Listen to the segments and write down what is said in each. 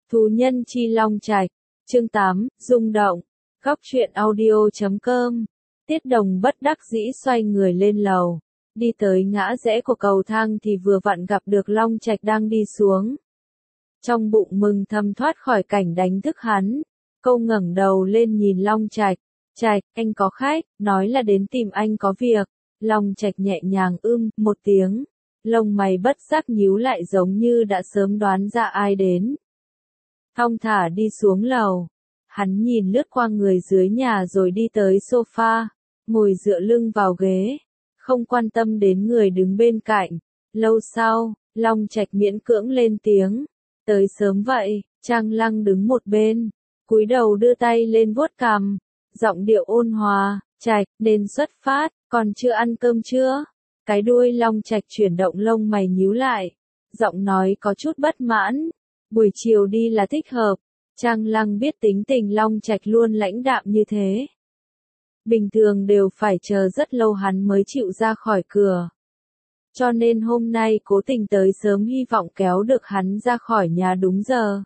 Thú nhân chi Long Trạch, chương 8, rung động, góc truyện audio.com. Tiết Đồng bất đắc dĩ xoay người lên lầu, đi tới ngã rẽ của cầu thang thì vừa vặn gặp được Long Trạch đang đi xuống. Trong bụng mừng thầm thoát khỏi cảnh đánh thức hắn, cô ngẩng đầu lên nhìn Long Trạch. Trạch, anh có khách, nói là đến tìm anh có việc. Long Trạch nhẹ nhàng một tiếng, lông mày bất giác nhíu lại giống như đã sớm đoán ra ai đến. Thong thả đi xuống lầu, hắn nhìn lướt qua người dưới nhà rồi đi tới sofa, ngồi dựa lưng vào ghế, không quan tâm đến người đứng bên cạnh. Lâu sau, Long Trạch miễn cưỡng lên tiếng, tới sớm vậy. Trang Lăng đứng một bên, cúi đầu đưa tay lên vuốt cằm, giọng điệu ôn hòa. Trạch, nên xuất phát, còn chưa ăn cơm chưa? Cái đuôi Long Trạch chuyển động, lông mày nhíu lại, giọng nói có chút bất mãn. Buổi chiều đi là thích hợp. Trang Lăng biết tính tình Long Trạch luôn lãnh đạm như thế. Bình thường đều phải chờ rất lâu hắn mới chịu ra khỏi cửa. Cho nên hôm nay cố tình tới sớm hy vọng kéo được hắn ra khỏi nhà đúng giờ.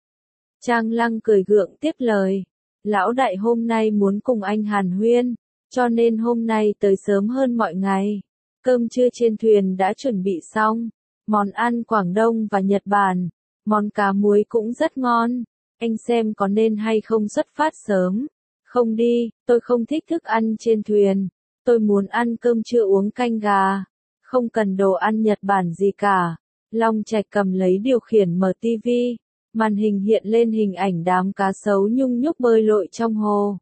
Trang Lăng cười gượng tiếp lời. Lão đại hôm nay muốn cùng anh hàn huyên, cho nên hôm nay tới sớm hơn mọi ngày. Cơm trưa trên thuyền đã chuẩn bị xong, món ăn Quảng Đông và Nhật Bản, món cá muối cũng rất ngon. Anh xem có nên hay không xuất phát sớm. Không đi, tôi không thích thức ăn trên thuyền. Tôi muốn ăn cơm trưa uống canh gà. Không cần đồ ăn Nhật Bản gì cả. Long Trạch cầm lấy điều khiển mở tivi. Màn hình hiện lên hình ảnh đám cá sấu nhung nhúc bơi lội trong hồ.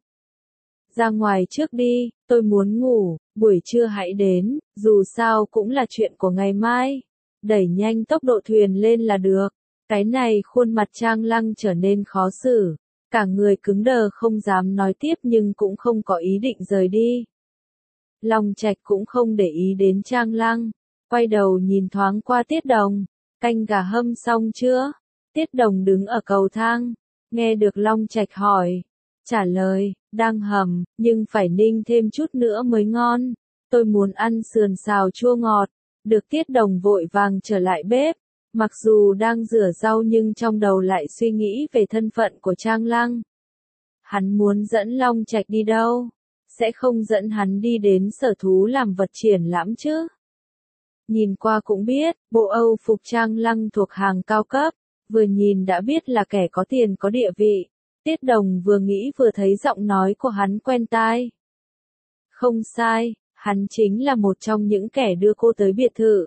Ra ngoài trước đi, tôi muốn ngủ, buổi trưa hãy đến, dù sao cũng là chuyện của ngày mai. Đẩy nhanh tốc độ thuyền lên là được. Cái này khuôn mặt Trang Lăng trở nên khó xử, cả người cứng đờ không dám nói tiếp nhưng cũng không có ý định rời đi. Long Trạch cũng không để ý đến Trang Lăng, quay đầu nhìn thoáng qua Tiết Đồng. Canh gà hâm xong chưa? Tiết Đồng đứng ở cầu thang, nghe được Long Trạch hỏi, trả lời, đang hầm, nhưng phải ninh thêm chút nữa mới ngon. Tôi muốn ăn sườn xào chua ngọt. Được. Tiết Đồng vội vàng trở lại bếp, mặc dù đang rửa rau nhưng trong đầu lại suy nghĩ về thân phận của Trang Lăng. Hắn muốn dẫn Long Trạch đi đâu? Sẽ không dẫn hắn đi đến sở thú làm vật triển lãm chứ? Nhìn qua cũng biết, bộ Âu phục Trang Lăng thuộc hàng cao cấp, vừa nhìn đã biết là kẻ có tiền có địa vị. Tiết Đồng vừa nghĩ vừa thấy giọng nói của hắn quen tai. Không sai, hắn chính là một trong những kẻ đưa cô tới biệt thự.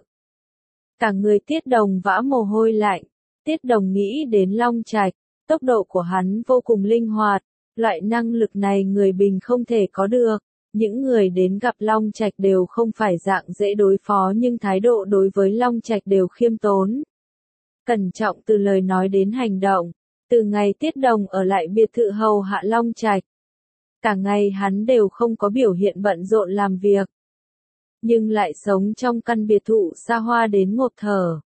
Cả người Tiết Đồng vã mồ hôi lạnh. Tiết Đồng nghĩ đến Long Trạch, tốc độ của hắn vô cùng linh hoạt, loại năng lực này người bình không thể có được. Những người đến gặp Long Trạch đều không phải dạng dễ đối phó nhưng thái độ đối với Long Trạch đều khiêm tốn, cẩn trọng từ lời nói đến hành động. Từ ngày Tiết Đồng ở lại biệt thự hầu hạ Long Trạch, cả ngày hắn đều không có biểu hiện bận rộn làm việc, nhưng lại sống trong căn biệt thự xa hoa đến ngộp thở.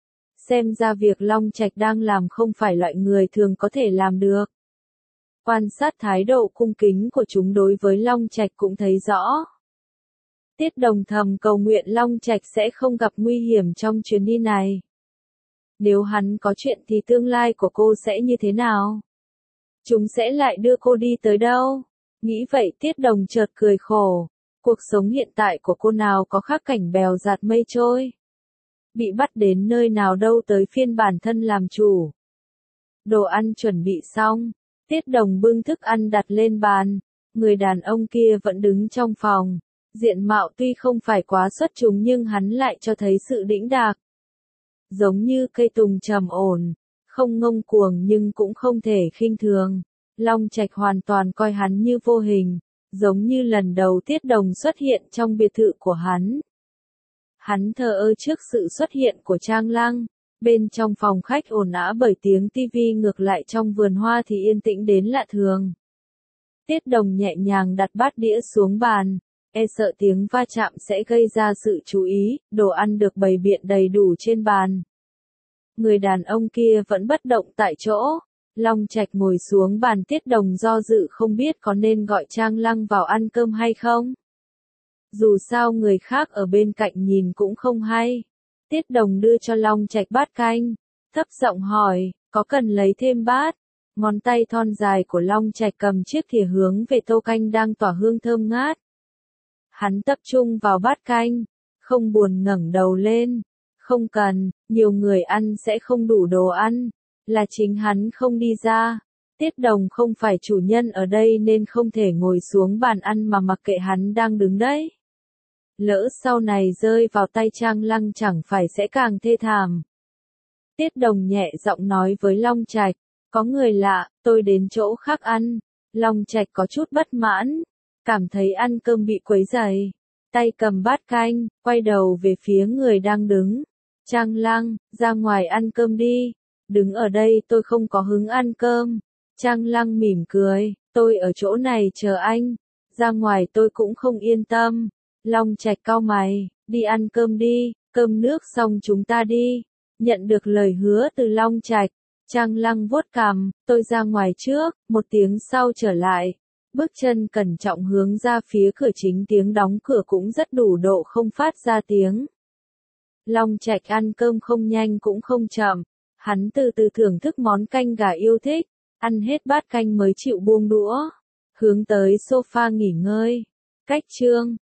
Xem ra việc Long Trạch đang làm không phải loại người thường có thể làm được. Quan sát thái độ cung kính của chúng đối với Long Trạch cũng thấy rõ. Tiết Đồng thầm cầu nguyện Long Trạch sẽ không gặp nguy hiểm trong chuyến đi này. Nếu hắn có chuyện thì tương lai của cô sẽ như thế nào? Chúng sẽ lại đưa cô đi tới đâu? Nghĩ vậy Tiết Đồng chợt cười khổ. Cuộc sống hiện tại của cô nào có khác cảnh bèo dạt mây trôi. Bị bắt đến nơi nào đâu tới phiên bản thân làm chủ. Đồ ăn chuẩn bị xong, Tiết Đồng bưng thức ăn đặt lên bàn. Người đàn ông kia vẫn đứng trong phòng. Diện mạo tuy không phải quá xuất chúng nhưng hắn lại cho thấy sự đĩnh đạc. Giống như cây tùng trầm ổn, không ngông cuồng nhưng cũng không thể khinh thường. Long Trạch hoàn toàn coi hắn như vô hình, giống như lần đầu Tiết Đồng xuất hiện trong biệt thự của hắn. Hắn thờ ơ trước sự xuất hiện của Trang Lăng. Bên trong phòng khách ồn ào bởi tiếng tivi, ngược lại trong vườn hoa thì yên tĩnh đến lạ thường. Tiết Đồng nhẹ nhàng đặt bát đĩa xuống bàn, e sợ tiếng va chạm sẽ gây ra sự chú ý. Đồ ăn được bày biện đầy đủ trên bàn. Người đàn ông kia vẫn bất động tại chỗ. Long Trạch ngồi xuống bàn. Tiết Đồng do dự không biết có nên gọi Trang Lăng vào ăn cơm hay không. Dù sao người khác ở bên cạnh nhìn cũng không hay. Tiết Đồng đưa cho Long Trạch bát canh, thấp giọng hỏi, Có cần lấy thêm bát? Ngón tay thon dài của Long Trạch cầm chiếc thìa hướng về tô canh đang tỏa hương thơm ngát. Hắn tập trung vào bát canh, không buồn ngẩng đầu lên. Không cần, nhiều người ăn sẽ không đủ đồ ăn. Là chính hắn không đi ra. Tiết Đồng không phải chủ nhân ở đây nên không thể ngồi xuống bàn ăn mà mặc kệ hắn đang đứng đấy. Lỡ sau này rơi vào tay Trang Lăng chẳng phải sẽ càng thê thảm. Tiết Đồng nhẹ giọng nói với Long Trạch, có người lạ, tôi đến chỗ khác ăn. Long Trạch có chút bất mãn, cảm thấy ăn cơm bị quấy rầy. Tay cầm bát canh, quay đầu về phía người đang đứng. Trang Lăng, ra ngoài ăn cơm đi. Đứng ở đây tôi không có hứng ăn cơm. Trang Lăng mỉm cười, tôi ở chỗ này chờ anh. Ra ngoài tôi cũng không yên tâm. Long Trạch cau mày, đi ăn cơm đi, cơm nước xong chúng ta đi. Nhận được lời hứa từ Long Trạch, Trang Lăng vuốt cằm, tôi ra ngoài trước, 1 tiếng sau trở lại. Bước chân cẩn trọng hướng ra phía cửa chính, tiếng đóng cửa cũng rất đủ độ không phát ra tiếng. Long Trạch ăn cơm không nhanh cũng không chậm, hắn từ từ thưởng thức món canh gà yêu thích, ăn hết bát canh mới chịu buông đũa, hướng tới sofa nghỉ ngơi. Cách chương